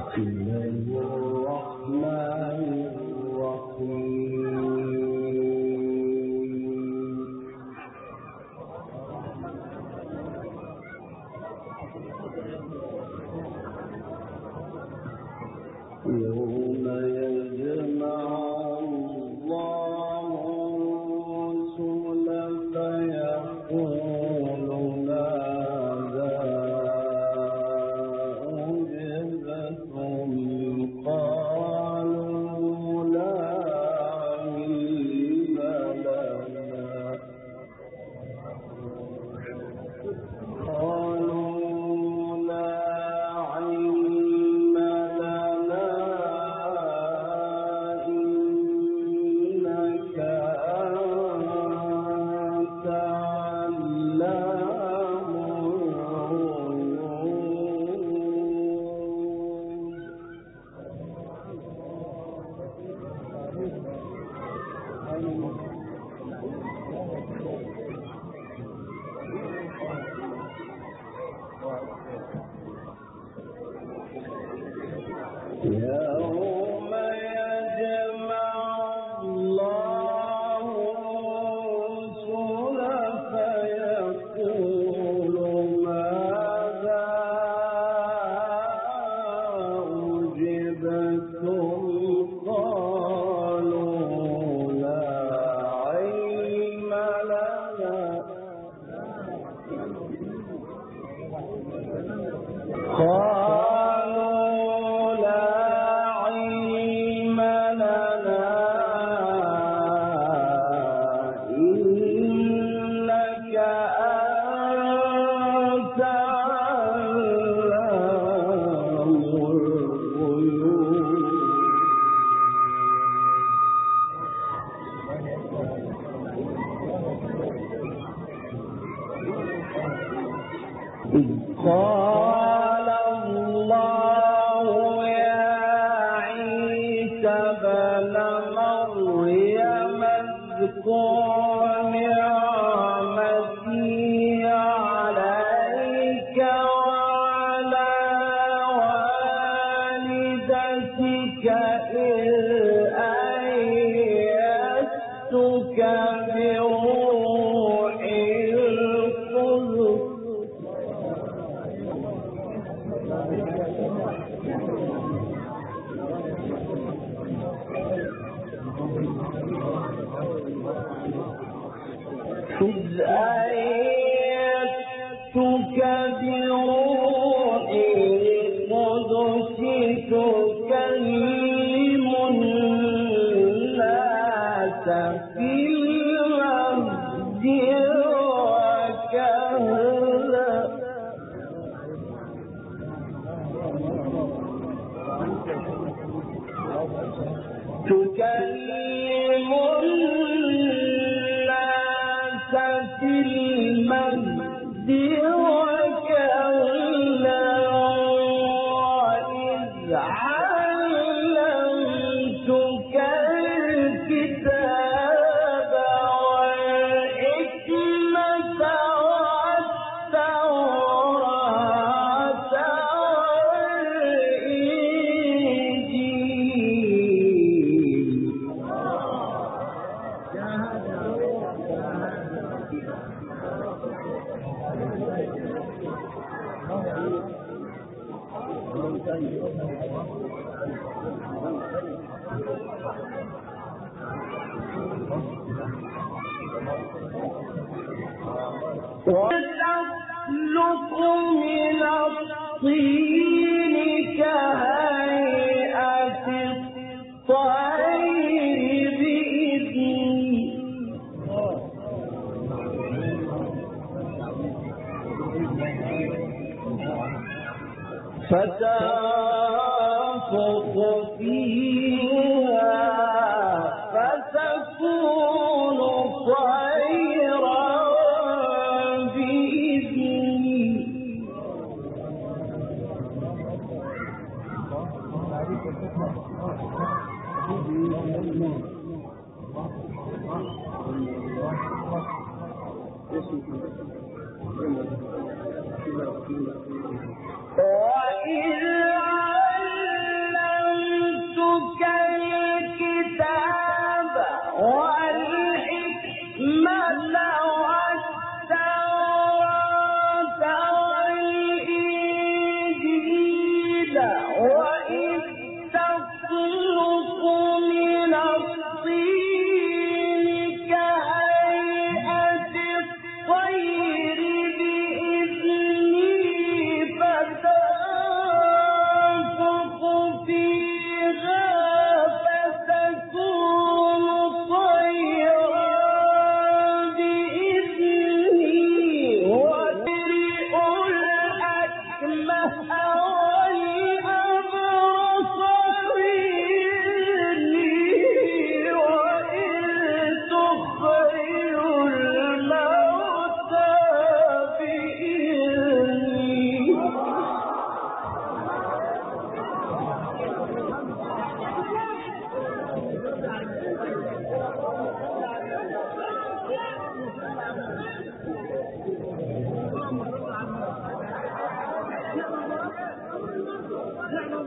وإذ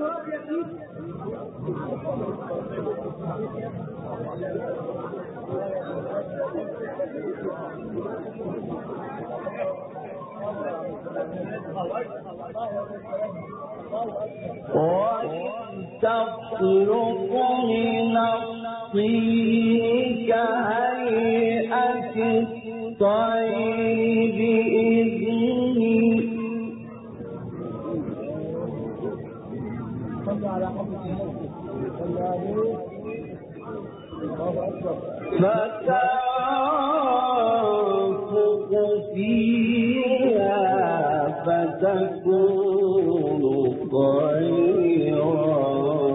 تخلق من الطين كهيئة الطير بإذنه فتنفخ فيها فتكون طيرا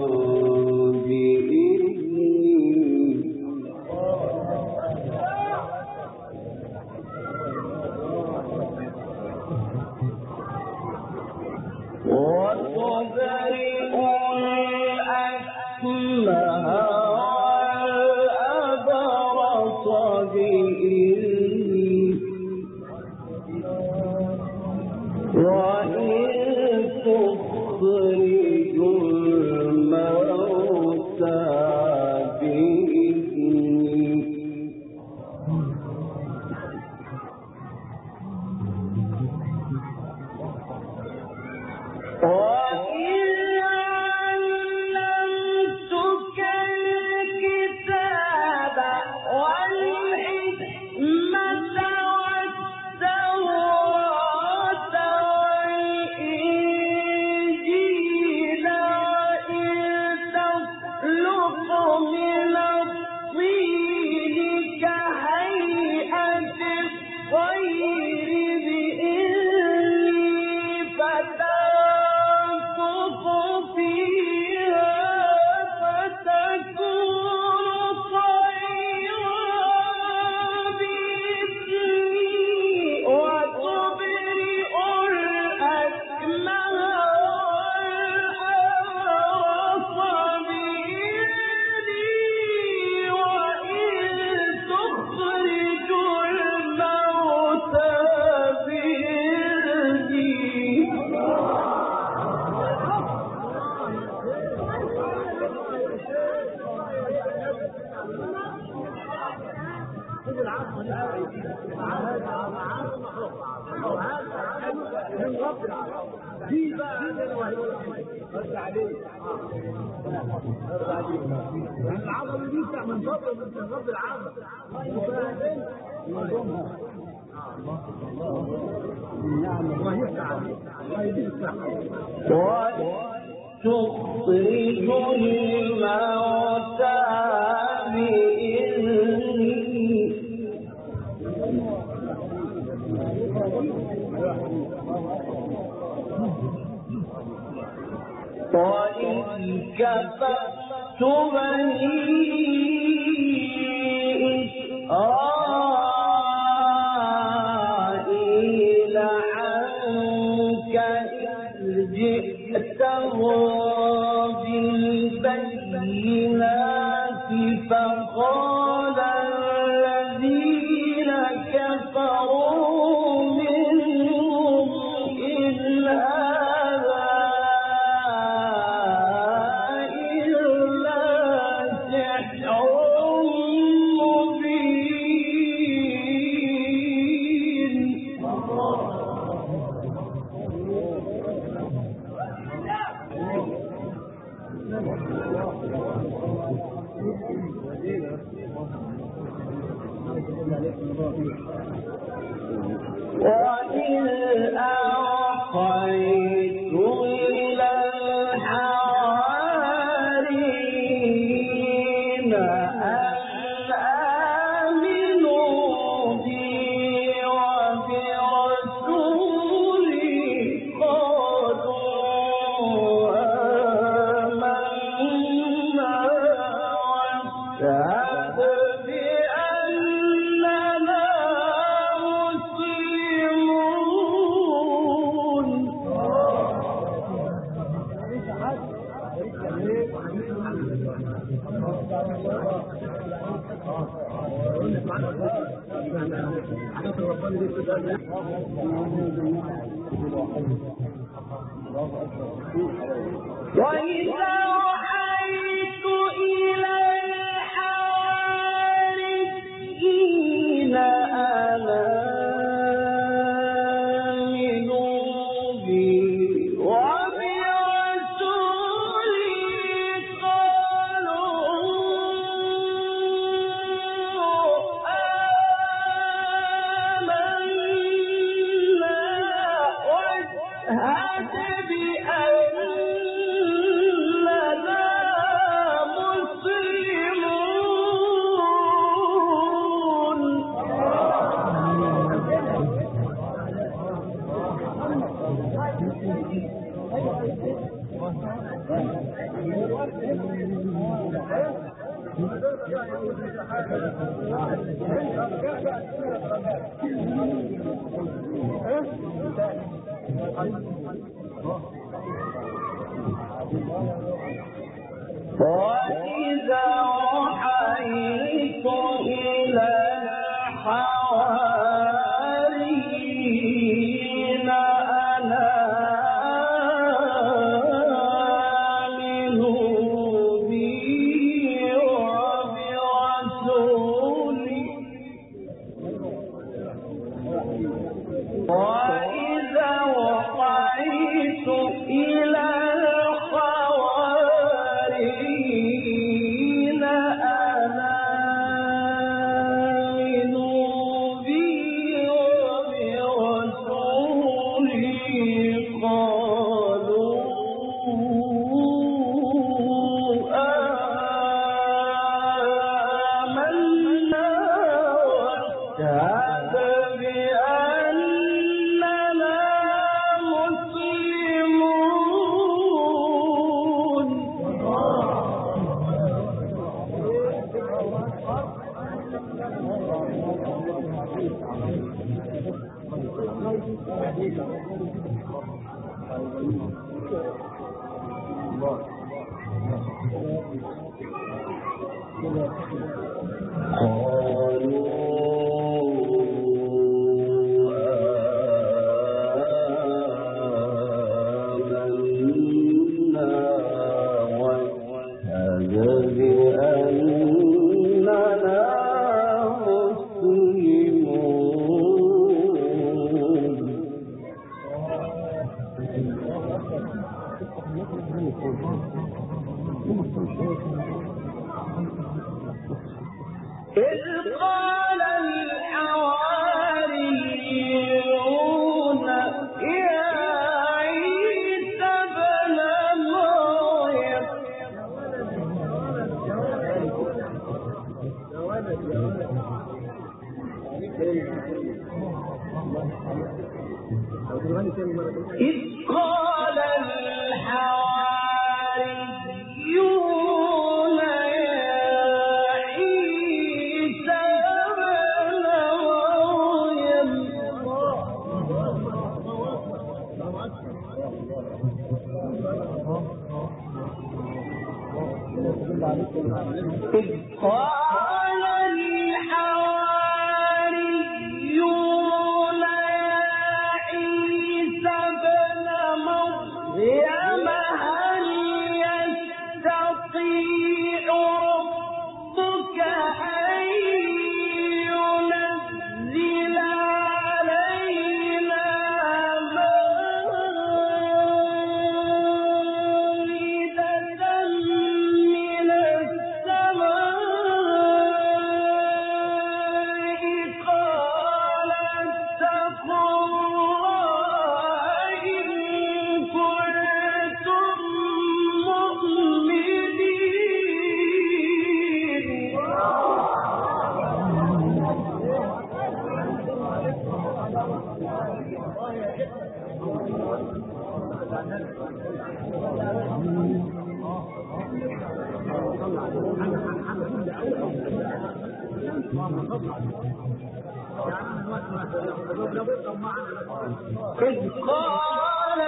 العظمه دي من فضل من رب العالم تخرج الموتى وإذ كفرت بني إسرائيل عنك إذ جئتهم بالبينات فقال الذين كفروا منهم إن هذا وإذ أوحيت إلى الحواريين أن آمنوا بي وبرسولي قالوا آمنا واشهد بأننا مسلمون. وإذا أوحيت إلى الحواريين أن آمنوا بي وبرسولي قالوا آمنا واشهد بأننا وإذا أوحيت إلى الحواريين أن آمنوا بي وبرسولي وإذا أوحيت إلى الحواريين أن آمنوا بي وبرسولي قالوا آمنا واشهد بأننا مسلمون. إذ قال الحواريون يا عيسى ابن مريم إذ قال الحواريون إذ قال الحواريون يا عيسى ابن مريم هل يستطيع ربك أن ينزل علينا إذ قال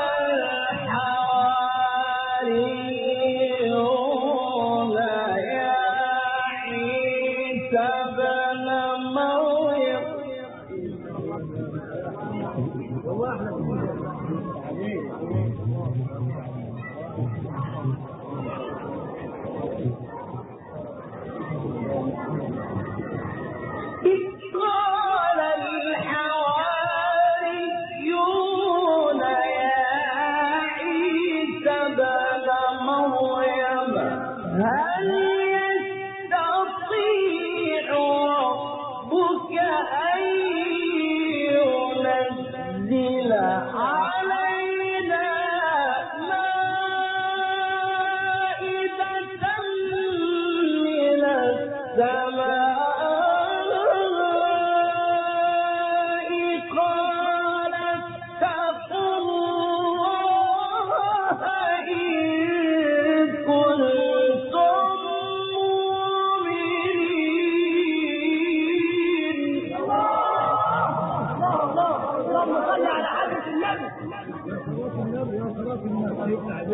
الحواريون يا عيسى ابن مريم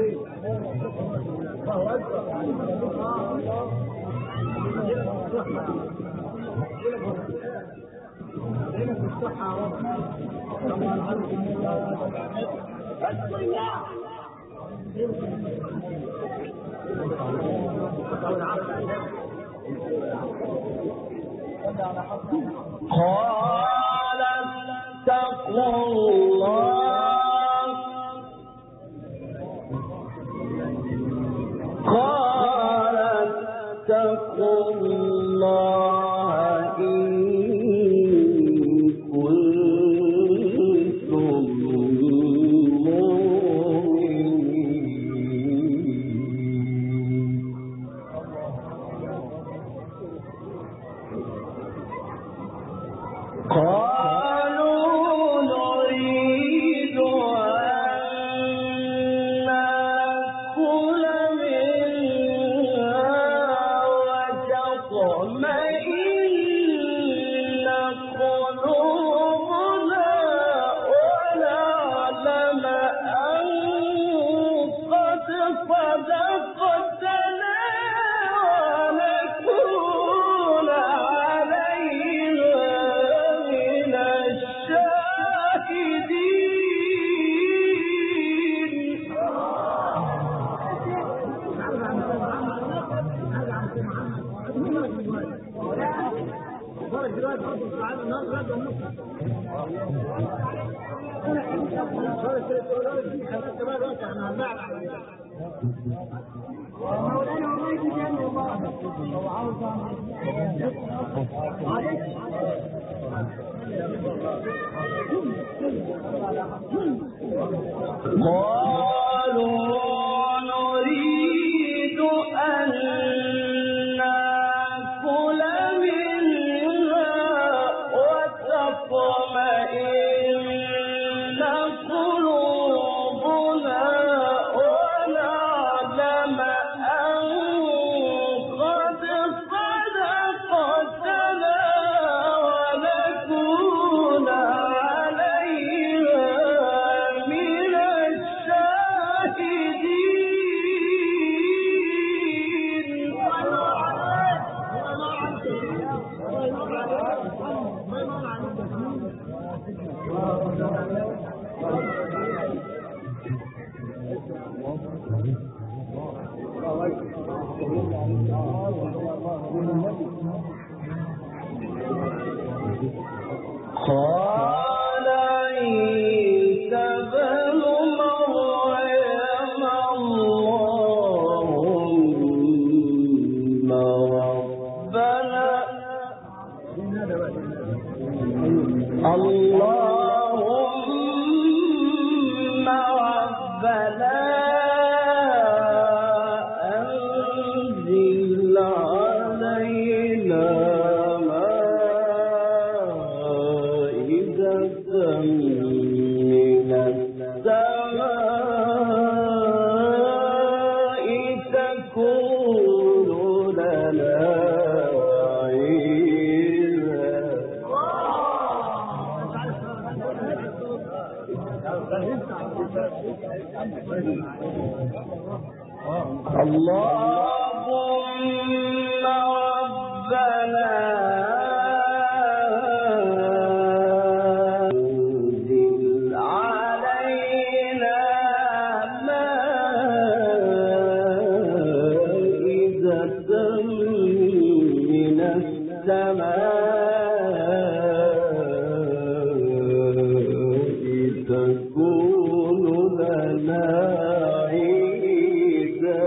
قال اتقوا الله قال اتقوا الله إن كنتم مؤمنين. قالوا نريد أن نأكل منها وتطمئن قلوبنا ونعلم أن قد صدقتنا ونكون عليها من الشاهدين. قالوا نريد أن نأكل منها وتطمئن قلوبنا ونعلم أن قد صدقتنا ونكون عليها من الشاهدين. قال عيسى بن مريم اللهم ربنا أنزل علينا مائدة من السماء تكون لنا عيدا. اللهم ربنا أنزل علينا مائدة من السماء تكون لنا عيدا.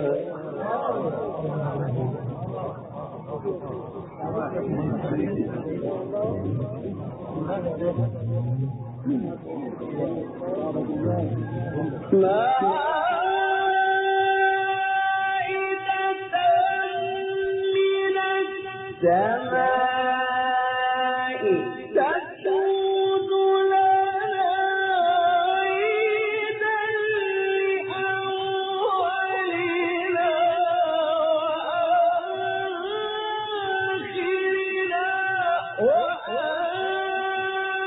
مائدة من السماء تكون لنا عيدا لأولنا وآخرنا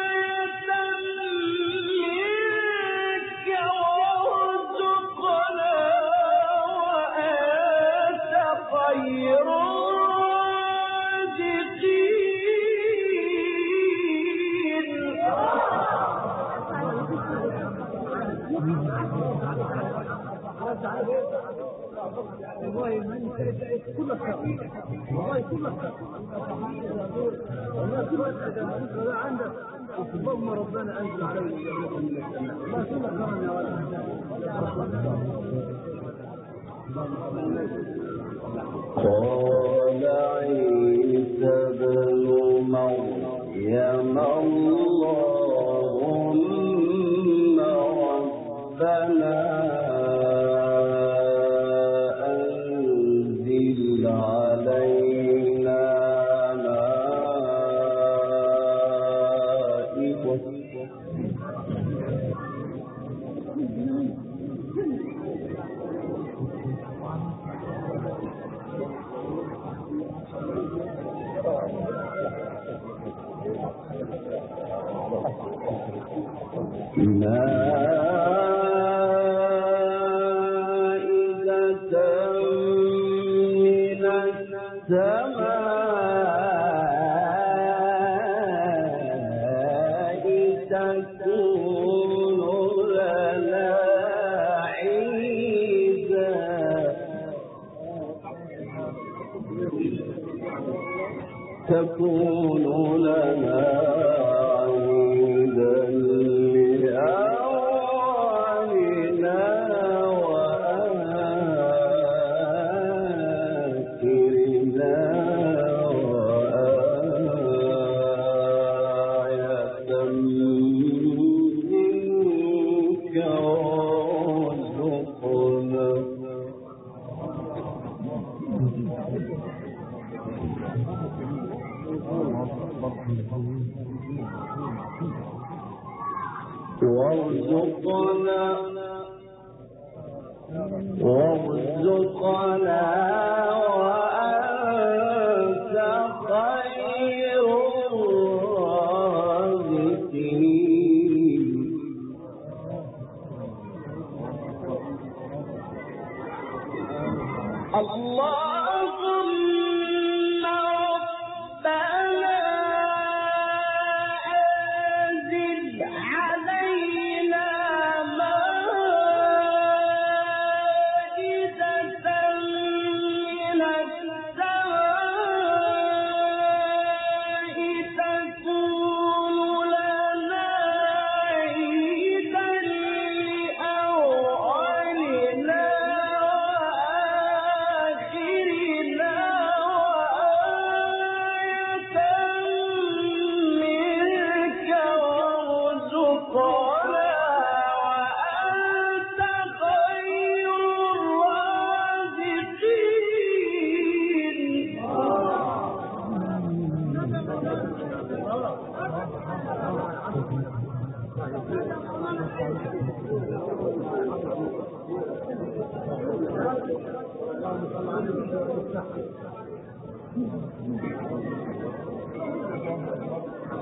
وآية منك وارزقنا والله من كل خير والله كل خير والله كل خير ولا عندك اللهم ربنا انزل علينا ما كل خير يا ولد قال عيسى ابن مريم اللهم ربنا أنزل علينا مائدة من السماء تكون لنا عيدا تكون لنا عيدا لأولنا وآخرنا وآية منك وارزقنا وارزقنا وأنت خير الرازقين اللهم ربنا أنزل علينا مائدة من السماء تكون لنا عيدا لأولنا وآخرنا وآية منك وارزقنا وأنت خير الرازقين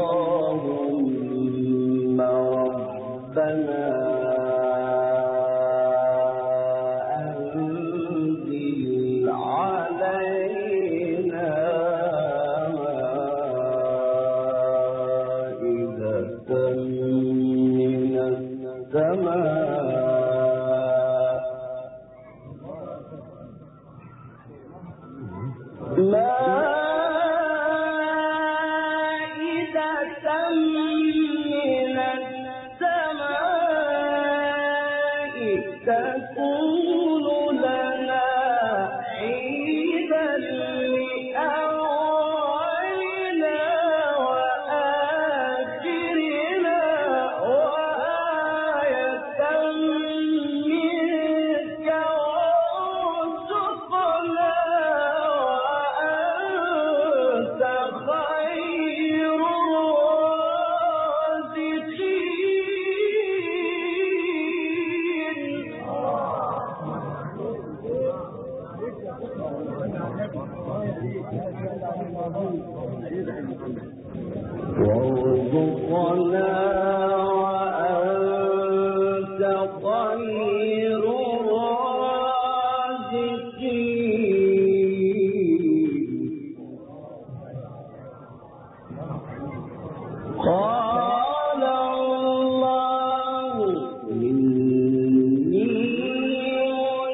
اللهم ربنا أنزل علينا مائدة من السماء مائدة من السماء تكون لنا عيدا لأولنا وآخرنا وآية منك وارزقنا وأنت خير وارزقنا وأنت خير الرازقين قال الله إني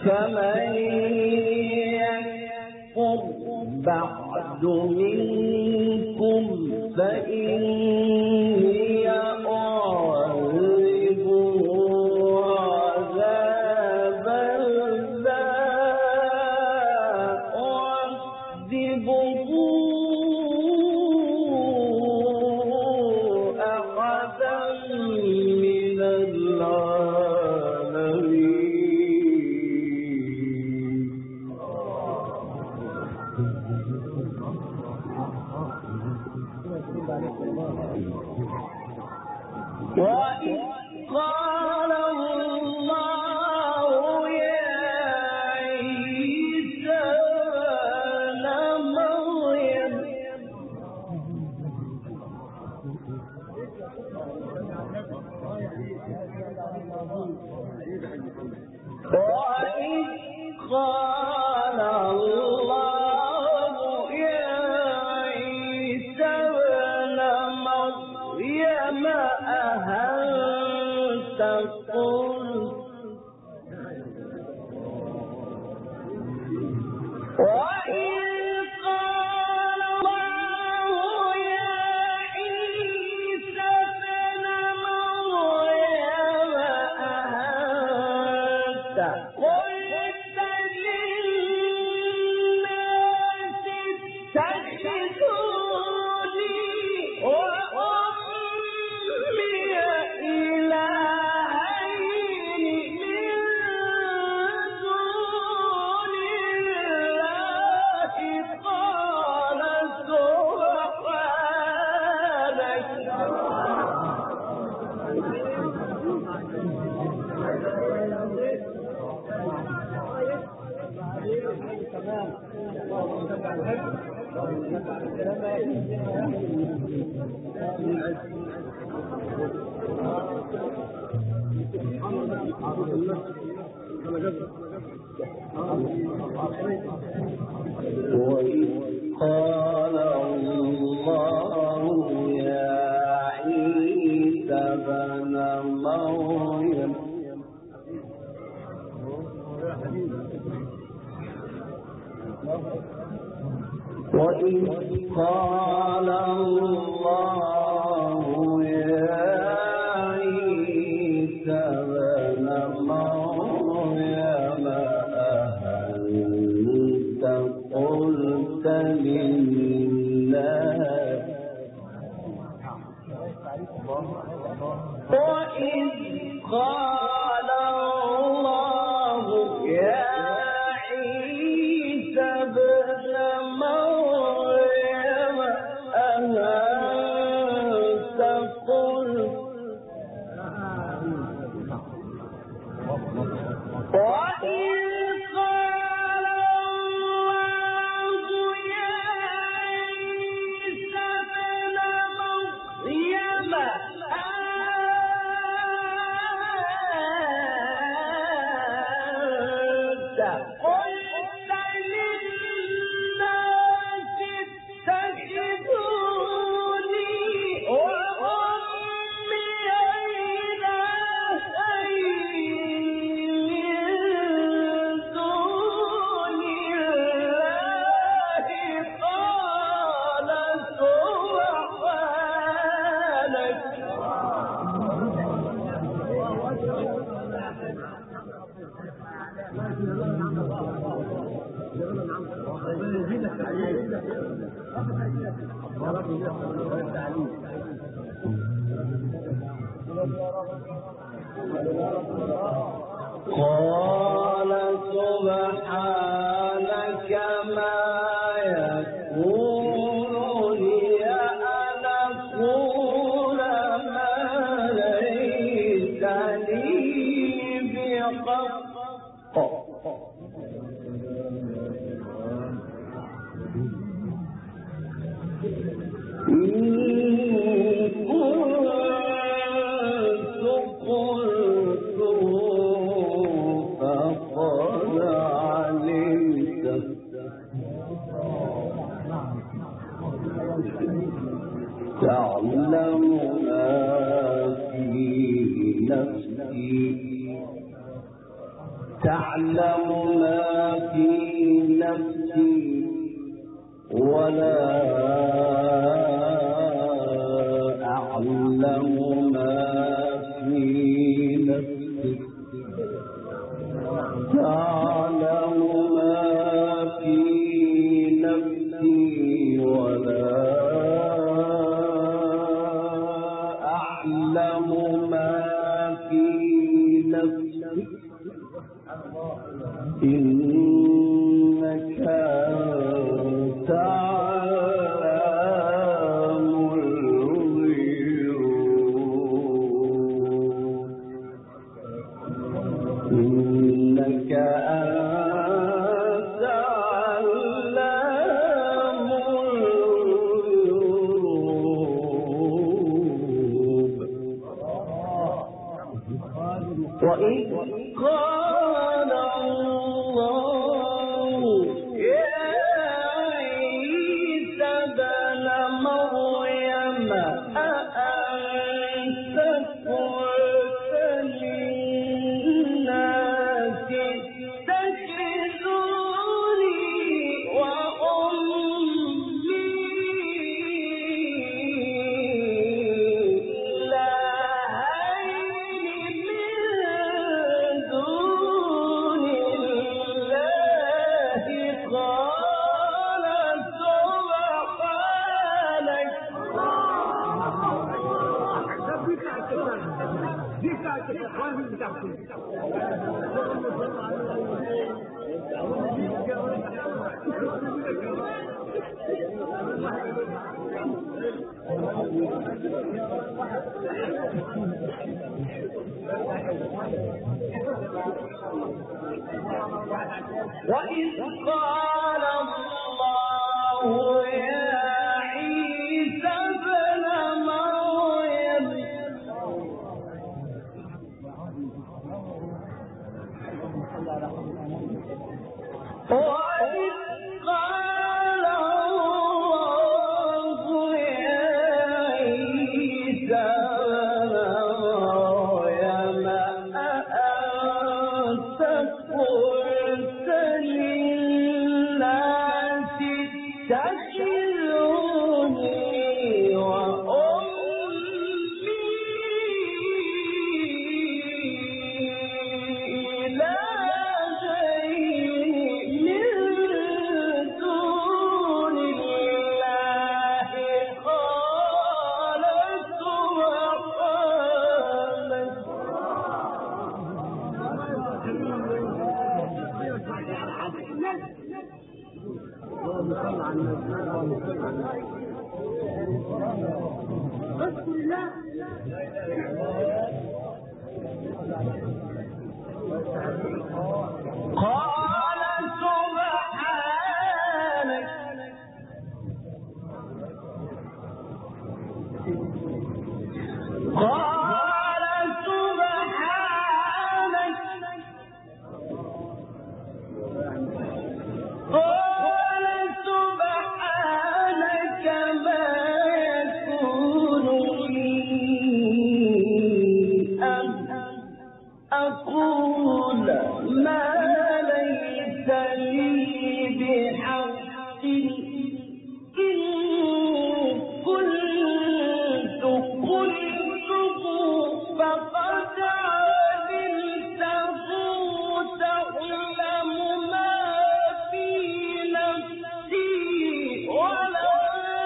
فمن يكفر بعد منكم فإني أعذبه عذابا لا أعذبه أحدا من العالمين. وإذ قال الله يا عيسى ابن مريم وإذ قال الله يا عيسى ابن مريم أأنت قلت وإذ قال الله يا عيسى ابن مريم أأنت قلت للناس اتخذوني وأمي إلهين من دون الله قال وإذ قال الله يا عيسى ابن مريم وإذ قال الله يا عيسى ابن مريم أأنت قلت للناس وإذ قال الله يا عيسى ابن مريم أأنت قلت وإذ قال الله يا عيسى ابن مريم أأنت قلت للناس اتخذوني وأمي إلهين من دون الله قال قال سبحانك ما يكون لي أن أقول ما ليس لي بحق تعلم ما في نفسي تعلم ما في نفسي ولا أعلم ما في نفسك تعلم ما في نفسي ولا أعلم ما في نفسك إنك أنت علام الغيوب إنك أنت علام الغيوب وإذ قال الله يا عيسى ابن مريم أأنت قلت للناس اتخذوني وأمي إلهين من دون الله قال وإذ قال الله يا عيسى ابن مريم وإذ قال الله يا عيسى ابن مريم أأنت قلت للناس اتخذوني وأمي إلهين من دون الله قال سبحانك ما يكون لي أن أقول ما ليس لي بحق إن كنت قلته فقد علمته تعلم ما في نفسي ولا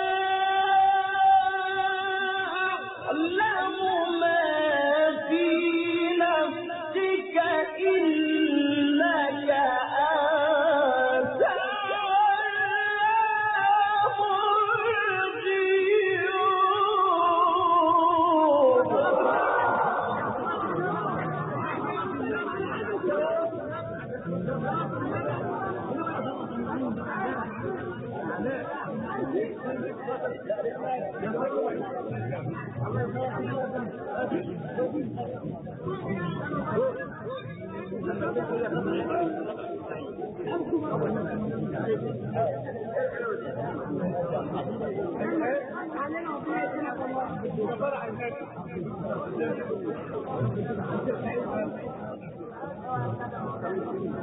أعلم ما في نفسك إنك أنت علام الغيوب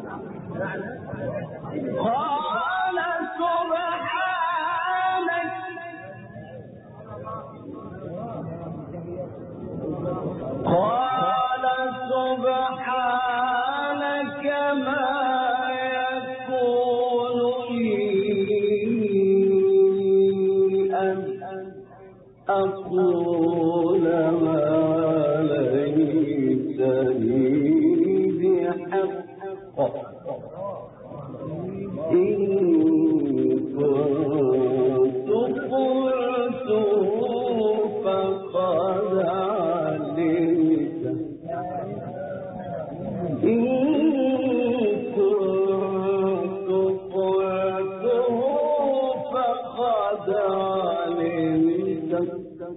قال سبحانك ما يكون لي أن أقول ما ليس لي بحق إن كنت قلته فقد علمته إن كنت قلته فقد علمته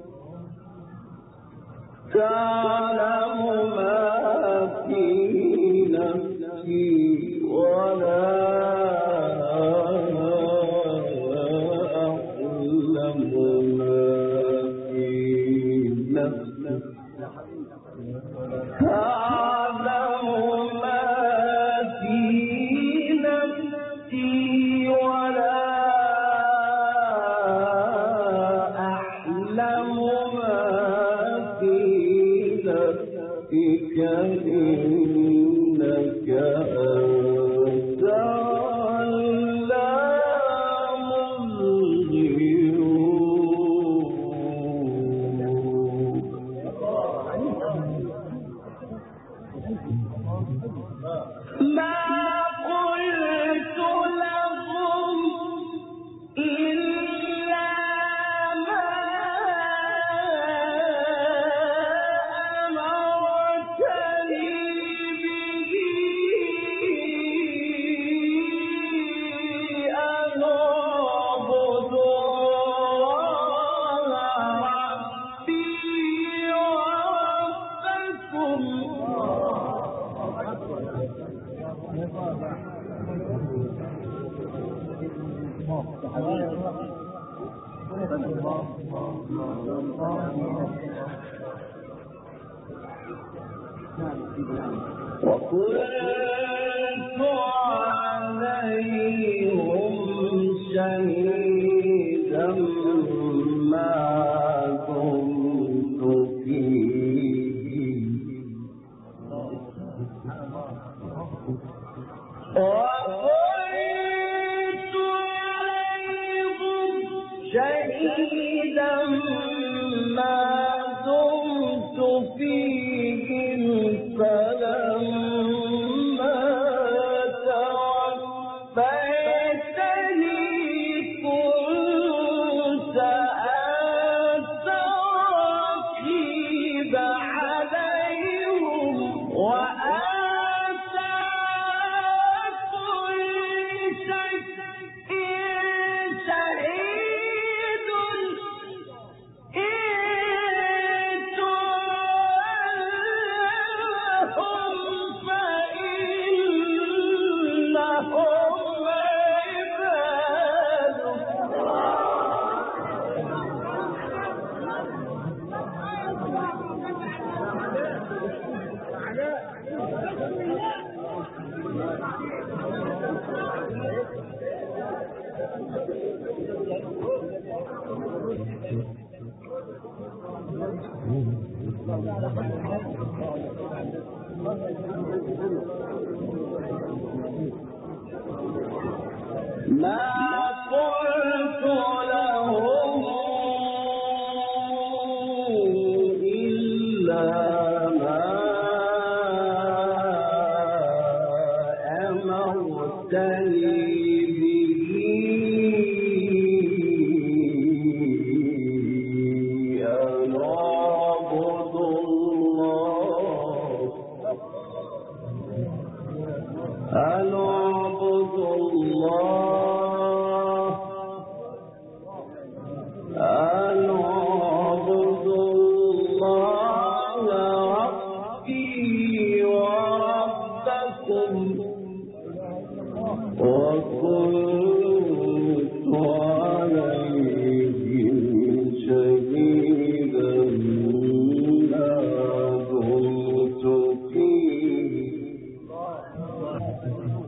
تعلم ما في نفسي ولا أعلم ما في نفسك تعلم ما في نفسي ولا أعلم ما في نفسك إنك أنت علام الغيوب ما قلت لهم إلا ما أمرتني به أن أعبد الله ربي وكنت عليهم شهيدا ما كنت فيهم وكنت عليهم شهيدا ما دمت فيهم فلما توفيتني كنت أنت الرقيب عليهم وأنت شهيد إن تولهم فإنهم ما قلت لهم إلا ما أمرتني به أن أعبد الله أن أعبد الله ربي وربكم وكنت عليهم شهيدا ما دمت فيهم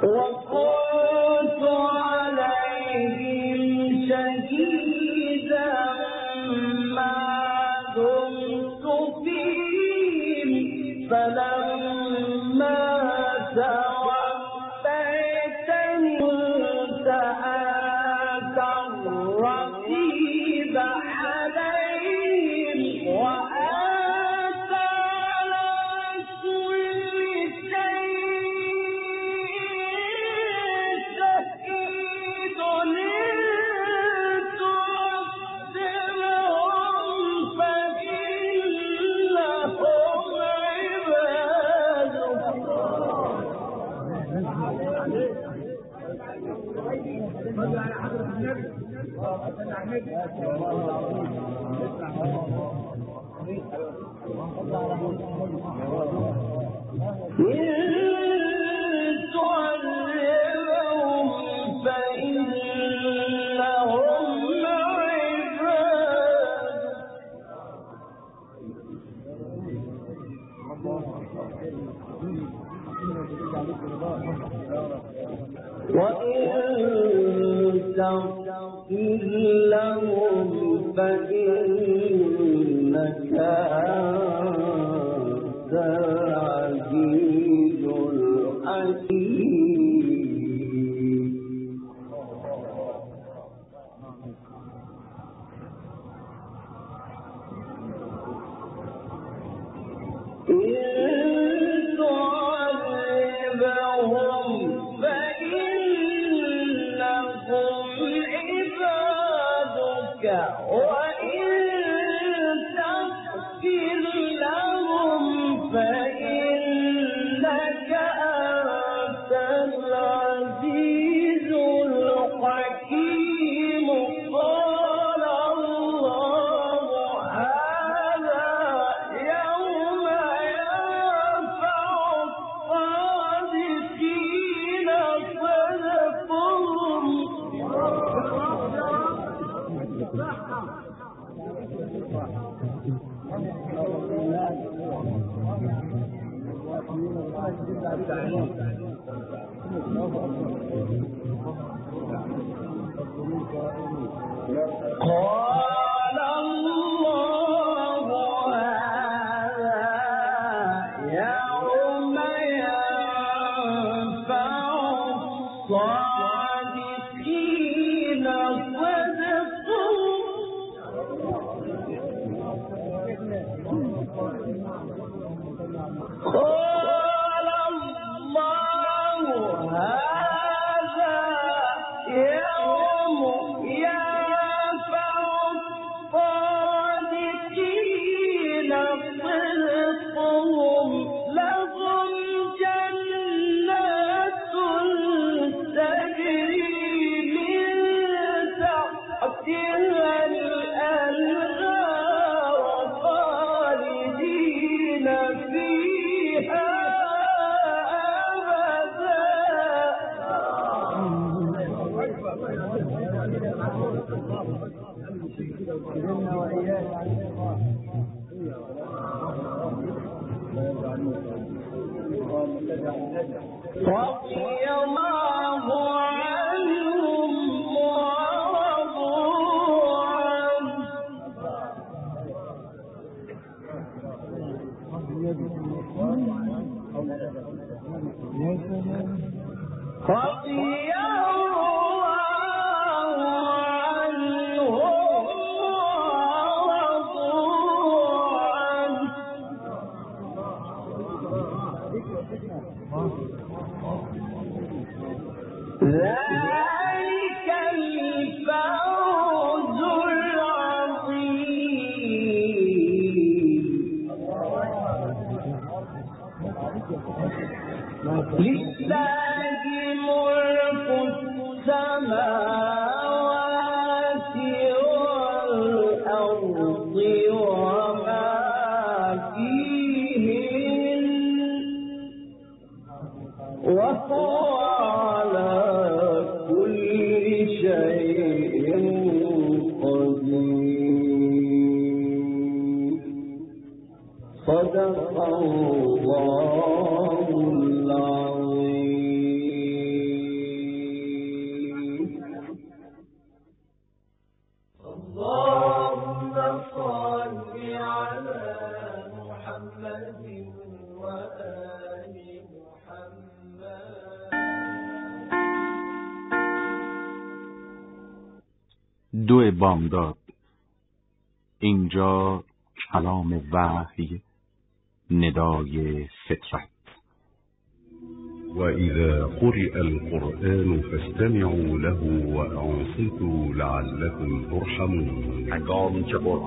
وكنت عليهم شهيدا ما دمت فيهم فلما توفيتني كنت أنت الرقيب عليهم وأنت على كل شيء شهيد تعذبهم فإنهم وإن تغفر لهم فإنك أنت العزيز الحكيم وإن تغفر لهم فإنك أنت العزيز الحكيم قال الله هذا يوم ينفع الصادقين صدقهم قال الله هذا يوم ينفع الصادقين صدقهم قال الله هذا يوم ينفع الصادقين صدقهم لهم جنات تجري من تحتها الأنهار خالدين فيها رضي الله عنهم ورضوا عنه رضي الله عنهم ورضوا عنه ذلك الفوز العظيم لله ملك السماوات والأرض وما فيهن وهو على كل شيء قدير صدق الله العظيم 2 بامداد. اینجا کلام وحی، ندای فطرت. وإذا قرئ القرآن فاستمعوا له وأنصتوا لعلكم ترحمون. هنگامی که